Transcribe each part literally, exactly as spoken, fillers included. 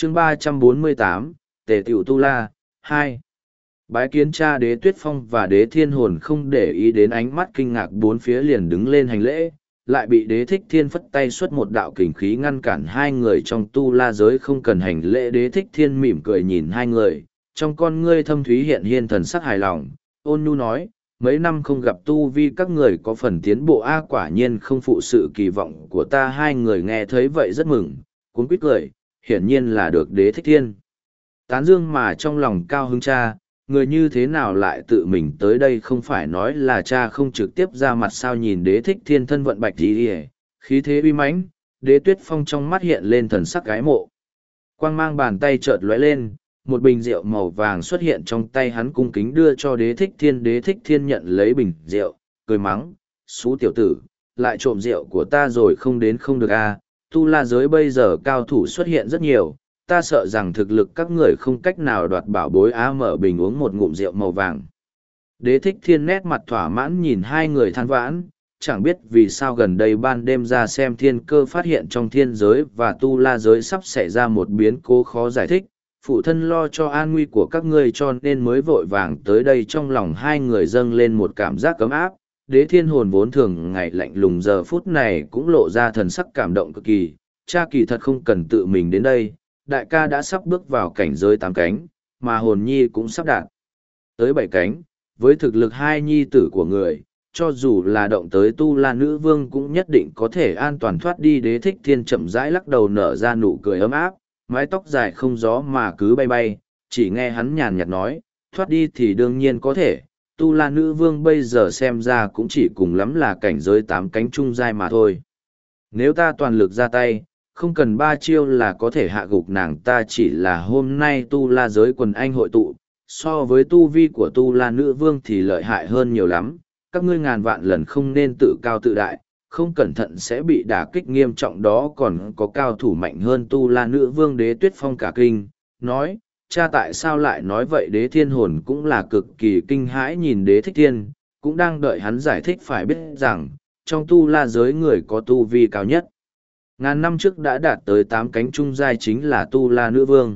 chương ba trăm bốn mươi tám, Tề Tiểu Tu La, hai. Bái kiến cha Đế Tuyết Phong và Đế Thiên Hồn không để ý đến ánh mắt kinh ngạc bốn phía liền đứng lên hành lễ, lại bị Đế Thích Thiên phất tay xuất một đạo kình khí ngăn cản hai người trong tu la giới không cần hành lễ. Đế Thích Thiên mỉm cười nhìn hai người, trong con ngươi thâm thúy hiện hiên thần sắc hài lòng, ôn nhu nói, mấy năm không gặp tu vi các người có phần tiến bộ a, quả nhiên không phụ sự kỳ vọng của ta. Hai người nghe thấy vậy rất mừng, cuống quýt cười, hiển nhiên là được Đế Thích Thiên tán dương mà trong lòng cao hứng. Cha, người như thế nào lại tự mình tới đây, không phải nói là cha không trực tiếp ra mặt sao? Nhìn Đế Thích Thiên thân vận bạch đi hề, khí thế uy mãnh, Đế Tuyết Phong trong mắt hiện lên thần sắc gái mộ. Quang mang bàn tay chợt lóe lên, một bình rượu màu vàng xuất hiện trong tay hắn, cung kính đưa cho Đế Thích Thiên. Đế Thích Thiên nhận lấy bình rượu, cười mắng, xú tiểu tử, lại trộm rượu của ta rồi, không đến không được a. Tu la giới bây giờ cao thủ xuất hiện rất nhiều, ta sợ rằng thực lực các người không cách nào đoạt bảo bối á. Mở bình uống một ngụm rượu màu vàng. Đế Thích Thiên nét mặt thỏa mãn nhìn hai người than vãn, chẳng biết vì sao gần đây ban đêm ra xem thiên cơ phát hiện trong thiên giới và tu la giới sắp xảy ra một biến cố khó giải thích. Phụ thân lo cho an nguy của các ngươi cho nên mới vội vàng tới đây. Trong lòng hai người dâng lên một cảm giác cấm áp. Đế Thiên Hồn vốn thường ngày lạnh lùng giờ phút này cũng lộ ra thần sắc cảm động cực kỳ. Cha kỳ thật không cần tự mình đến đây, đại ca đã sắp bước vào cảnh giới tám cánh, mà hồn nhi cũng sắp đạt tới bảy cánh. Với thực lực hai nhi tử của người, cho dù là động tới tu la nữ vương cũng nhất định có thể an toàn thoát đi. Đế Thích Thiên chậm rãi lắc đầu nở ra nụ cười ấm áp, mái tóc dài không gió mà cứ bay bay, chỉ nghe hắn nhàn nhạt nói, thoát đi thì đương nhiên có thể, tu la nữ vương bây giờ xem ra cũng chỉ cùng lắm là cảnh giới tám cánh trung giai mà thôi. Nếu ta toàn lực ra tay, không cần ba chiêu là có thể hạ gục nàng ta. Chỉ là hôm nay tu la giới quần anh hội tụ, so với tu vi của tu la nữ vương thì lợi hại hơn nhiều lắm. Các ngươi ngàn vạn lần không nên tự cao tự đại, không cẩn thận sẽ bị đả kích nghiêm trọng. Đó còn có cao thủ mạnh hơn tu la nữ vương. Đế Tuyết Phong cả kinh, nói, cha tại sao lại nói vậy? Đế Thiên Hồn cũng là cực kỳ kinh hãi nhìn Đế Thích Thiên, cũng đang đợi hắn giải thích. Phải biết rằng, trong tu la giới người có tu vi cao nhất ngàn năm trước đã đạt tới tám cánh trung giai chính là tu la nữ vương.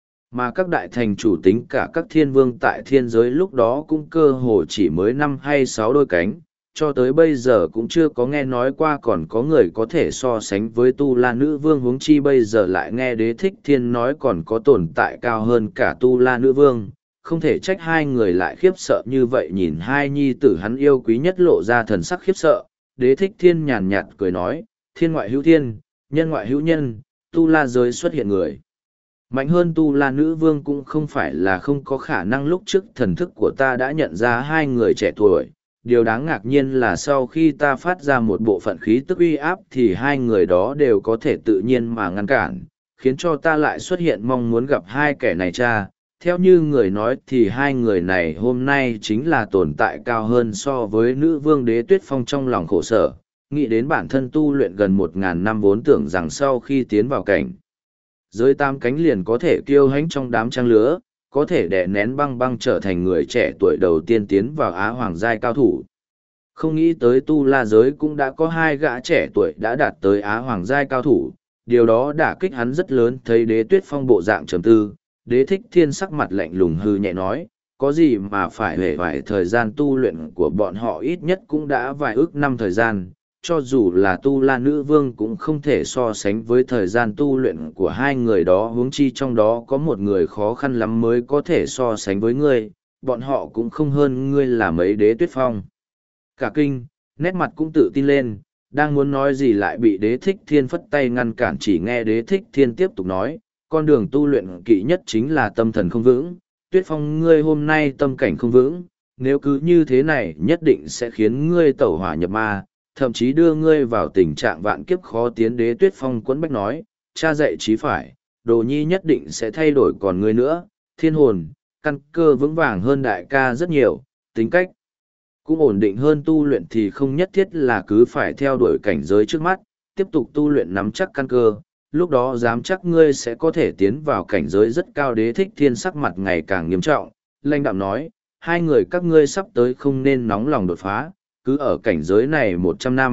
Mà các đại thành chủ tính cả các thiên vương tại thiên giới lúc đó cũng cơ hồ chỉ mới năm hay sáu đôi cánh, cho tới bây giờ cũng chưa có nghe nói qua còn có người có thể so sánh với tu la nữ vương. Huống chi bây giờ lại nghe Đế Thích Thiên nói còn có tồn tại cao hơn cả tu la nữ vương, không thể trách hai người lại khiếp sợ như vậy. Nhìn hai nhi tử hắn yêu quý nhất lộ ra thần sắc khiếp sợ, Đế Thích Thiên nhàn nhạt cười nói, thiên ngoại hữu thiên, nhân ngoại hữu nhân, tu la giới xuất hiện người mạnh hơn tu la nữ vương cũng không phải là không có khả năng. Lúc trước thần thức của ta đã nhận ra hai người trẻ tuổi, điều đáng ngạc nhiên là sau khi ta phát ra một bộ phận khí tức uy áp thì hai người đó đều có thể tự nhiên mà ngăn cản, khiến cho ta lại xuất hiện mong muốn gặp hai kẻ này. Cha, theo như người nói thì hai người này hôm nay chính là tồn tại cao hơn so với nữ vương. Đế Tuyết Phong trong lòng khổ sở, nghĩ đến bản thân tu luyện gần một ngàn năm vốn tưởng rằng sau khi tiến vào cảnh giới tam cánh liền có thể kiêu hãnh trong đám trang lứa, có thể đè nén băng băng trở thành người trẻ tuổi đầu tiên tiến vào Á Hoàng giai cao thủ. Không nghĩ tới tu la giới cũng đã có hai gã trẻ tuổi đã đạt tới Á Hoàng giai cao thủ, điều đó đả kích hắn rất lớn. Thấy Đế Tuyết Phong bộ dạng trầm tư, Đế Thích Thiên sắc mặt lạnh lùng hư nhẹ nói, có gì mà phải hề vài thời gian tu luyện của bọn họ ít nhất cũng đã vài ước năm thời gian. Cho dù là tu la nữ vương cũng không thể so sánh với thời gian tu luyện của hai người đó. Huống chi trong đó có một người khó khăn lắm mới có thể so sánh với ngươi, bọn họ cũng không hơn ngươi là mấy. Đế Tuyết Phong cả kinh, nét mặt cũng tự tin lên, đang muốn nói gì lại bị Đế Thích Thiên phất tay ngăn cản. Chỉ nghe Đế Thích Thiên tiếp tục nói, con đường tu luyện kỵ nhất chính là tâm thần không vững. Tuyết Phong ngươi hôm nay tâm cảnh không vững, nếu cứ như thế này nhất định sẽ khiến ngươi tẩu hỏa nhập ma, thậm chí đưa ngươi vào tình trạng vạn kiếp khó tiến. Đế Tuyết Phong quẫn bách nói, cha dạy chí phải, đồ nhi nhất định sẽ thay đổi. Còn ngươi nữa, Thiên Hồn, căn cơ vững vàng hơn đại ca rất nhiều, tính cách cũng ổn định hơn. Tu luyện thì không nhất thiết là cứ phải theo đuổi cảnh giới trước mắt, tiếp tục tu luyện nắm chắc căn cơ, lúc đó dám chắc ngươi sẽ có thể tiến vào cảnh giới rất cao. Đế Thích Thiên sắc mặt ngày càng nghiêm trọng, lãnh đạm nói, hai người các ngươi sắp tới không nên nóng lòng đột phá, cứ ở cảnh giới này một trăm năm,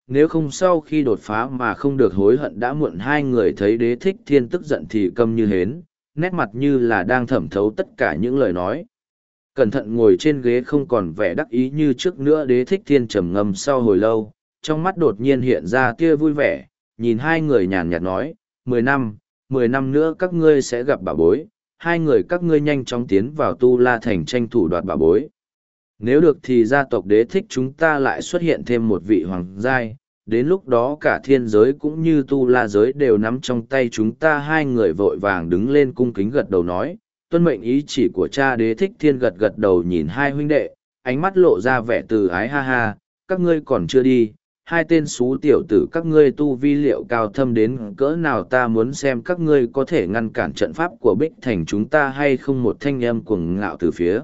nếu không sau khi đột phá mà không được hối hận đã muộn. Hai người thấy Đế Thích Thiên tức giận thì câm như hến, nét mặt như là đang thẩm thấu tất cả những lời nói. Cẩn thận ngồi trên ghế không còn vẻ đắc ý như trước nữa. Đế Thích Thiên trầm ngâm sau hồi lâu, trong mắt đột nhiên hiện ra tia vui vẻ, nhìn hai người nhàn nhạt nói, mười năm, mười năm nữa các ngươi sẽ gặp bảo bối, hai người các ngươi nhanh chóng tiến vào Tu La Thành tranh thủ đoạt bảo bối. Nếu được thì gia tộc Đế Thích chúng ta lại xuất hiện thêm một vị hoàng giai, đến lúc đó cả thiên giới cũng như Tu La giới đều nắm trong tay chúng ta. Hai người vội vàng đứng lên cung kính gật đầu nói, tuân mệnh ý chỉ của cha. Đế Thích Thiên gật gật đầu nhìn hai huynh đệ, ánh mắt lộ ra vẻ từ ái, ha ha, các ngươi còn chưa đi, hai tên xú tiểu tử các ngươi tu vi liệu cao thâm đến cỡ nào, ta muốn xem các ngươi có thể ngăn cản trận pháp của Bích Thành chúng ta hay không. Một thanh âm cuồng ngạo từ phía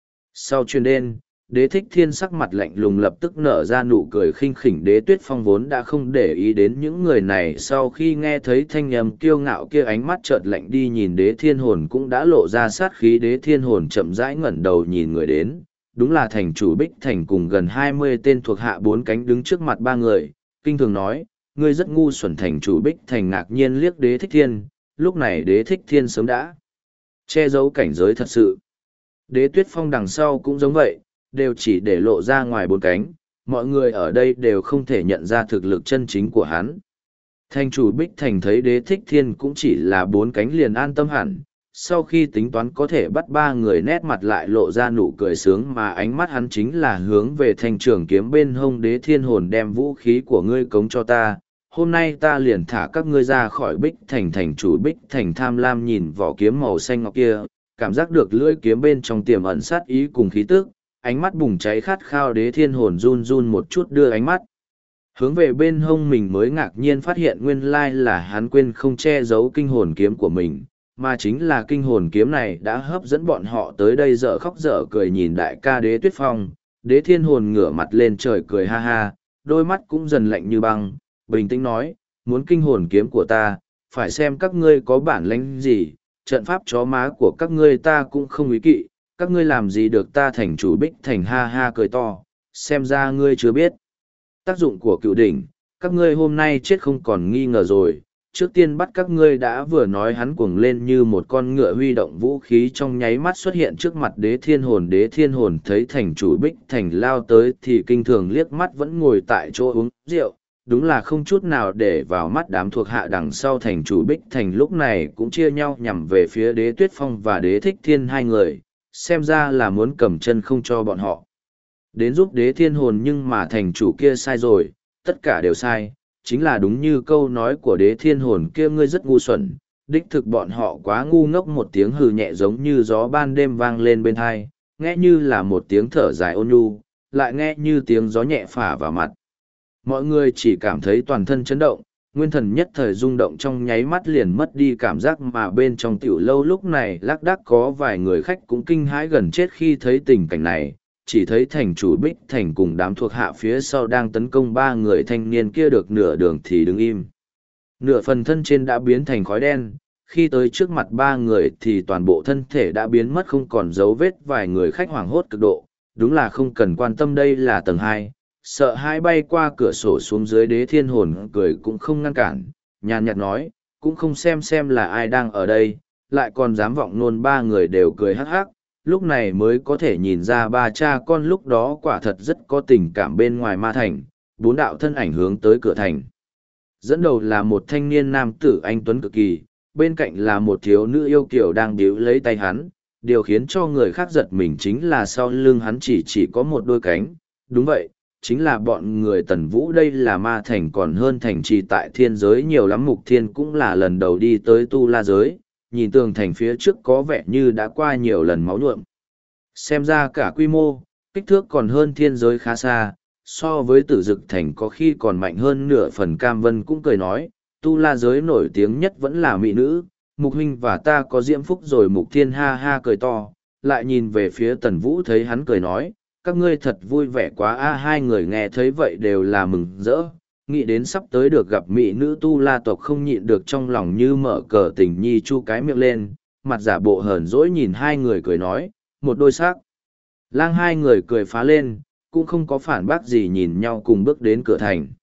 sau truyền đến. Đế Thích Thiên sắc mặt lạnh lùng lập tức nở ra nụ cười khinh khỉnh. Đế Tuyết Phong vốn đã không để ý đến những người này, sau khi nghe thấy thanh âm kiêu ngạo kia ánh mắt chợt lạnh đi, nhìn Đế Thiên Hồn cũng đã lộ ra sát khí. Đế Thiên Hồn chậm rãi ngẩng đầu nhìn người đến, đúng là thành chủ Bích Thành cùng gần hai mươi tên thuộc hạ bốn cánh đứng trước mặt ba người, kinh thường nói, ngươi rất ngu xuẩn. Thành chủ Bích Thành ngạc nhiên liếc Đế Thích Thiên, lúc này Đế Thích Thiên sớm đã che giấu cảnh giới thật sự. Đế Tuyết Phong đằng sau cũng giống vậy, đều chỉ để lộ ra ngoài bốn cánh, mọi người ở đây đều không thể nhận ra thực lực chân chính của hắn. Thành chủ Bích Thành thấy Đế Thích Thiên cũng chỉ là bốn cánh liền an tâm hẳn, sau khi tính toán có thể bắt ba người, nét mặt lại lộ ra nụ cười sướng, mà ánh mắt hắn chính là hướng về thanh trường kiếm bên hông. Đế Thiên Hồn, đem vũ khí của ngươi cống cho ta, hôm nay ta liền thả các ngươi ra khỏi Bích Thành. Thành chủ Bích Thành tham lam nhìn vỏ kiếm màu xanh ngọc kia, cảm giác được lưỡi kiếm bên trong tiềm ẩn sát ý cùng khí tức, ánh mắt bùng cháy khát khao. Đế Thiên Hồn run run một chút, đưa ánh mắt hướng về bên hông mình mới ngạc nhiên phát hiện nguyên lai là hắn quên không che giấu kinh hồn kiếm của mình, mà chính là kinh hồn kiếm này đã hấp dẫn bọn họ tới đây. Dở khóc dở cười nhìn đại ca Đế Tuyết Phong, Đế Thiên Hồn ngửa mặt lên trời cười ha ha, đôi mắt cũng dần lạnh như băng, bình tĩnh nói, muốn kinh hồn kiếm của ta, phải xem các ngươi có bản lĩnh gì, trận pháp chó má của các ngươi ta cũng không ý kỵ, các ngươi làm gì được ta. Thành chủ Bích Thành ha ha cười to, xem ra ngươi chưa biết tác dụng của cựu đỉnh, các ngươi hôm nay chết không còn nghi ngờ rồi. Trước tiên bắt các ngươi đã. Vừa nói hắn cuồng lên như một con ngựa, huy động vũ khí trong nháy mắt xuất hiện trước mặt Đế Thiên Hồn. Đế Thiên Hồn thấy thành chủ Bích Thành lao tới thì kinh thường liếc mắt, vẫn ngồi tại chỗ uống rượu, đúng là không chút nào để vào mắt. Đám thuộc hạ đằng sau thành chủ Bích Thành lúc này cũng chia nhau nhằm về phía Đế Tuyết Phong và Đế Thích Thiên, hai người xem ra là muốn cầm chân không cho bọn họ đến giúp Đế Thiên Hồn. Nhưng mà thành chủ kia sai rồi, tất cả đều sai, chính là đúng như câu nói của Đế Thiên Hồn kia, ngươi rất ngu xuẩn. Đích thực bọn họ quá ngu ngốc. Một tiếng hừ nhẹ giống như gió ban đêm vang lên bên thai, nghe như là một tiếng thở dài ôn nhu, lại nghe như tiếng gió nhẹ phả vào mặt. Mọi người chỉ cảm thấy toàn thân chấn động, nguyên thần nhất thời rung động, trong nháy mắt liền mất đi cảm giác. Mà bên trong tiểu lâu lúc này lác đác có vài người khách cũng kinh hãi gần chết khi thấy tình cảnh này, chỉ thấy thành chủ Bích Thành cùng đám thuộc hạ phía sau đang tấn công ba người thanh niên kia, được nửa đường thì đứng im, nửa phần thân trên đã biến thành khói đen, khi tới trước mặt ba người thì toàn bộ thân thể đã biến mất không còn dấu vết. Vài người khách hoảng hốt cực độ, đúng là không cần quan tâm đây là tầng hai, sợ hãi bay qua cửa sổ xuống dưới. Đế Thiên Hồn cười cũng không ngăn cản, nhàn nhạt nói, cũng không xem xem là ai đang ở đây, lại còn dám vọng nôn. Ba người đều cười hắc hắc, lúc này mới có thể nhìn ra ba cha con lúc đó quả thật rất có tình cảm. Bên ngoài ma thành, bốn đạo thân ảnh hướng tới cửa thành. Dẫn đầu là một thanh niên nam tử anh tuấn cực kỳ, bên cạnh là một thiếu nữ yêu kiều đang bíu lấy tay hắn. Điều khiến cho người khác giật mình chính là sau lưng hắn chỉ chỉ có một đôi cánh. Đúng vậy, chính là bọn người Tần Vũ. Đây là ma thành còn hơn thành trì tại thiên giới nhiều lắm. Mục Thiên cũng là lần đầu đi tới Tu La giới, nhìn tường thành phía trước có vẻ như đã qua nhiều lần máu nhuộm. Xem ra cả quy mô, kích thước còn hơn thiên giới khá xa, so với Tử Dực thành có khi còn mạnh hơn nửa phần. Cam Vân cũng cười nói, Tu La giới nổi tiếng nhất vẫn là mỹ nữ, Mục huynh và ta có diễm phúc rồi. Mục Thiên ha ha cười to, lại nhìn về phía Tần Vũ thấy hắn cười nói, các ngươi thật vui vẻ quá a. Hai người nghe thấy vậy đều là mừng rỡ, nghĩ đến sắp tới được gặp mỹ nữ Tu La tộc không nhịn được trong lòng như mở cờ tình nhi chu cái miệng lên, mặt giả bộ hờn dỗi nhìn hai người cười nói, một đôi xác lang. Hai người cười phá lên, cũng không có phản bác gì, nhìn nhau cùng bước đến cửa thành.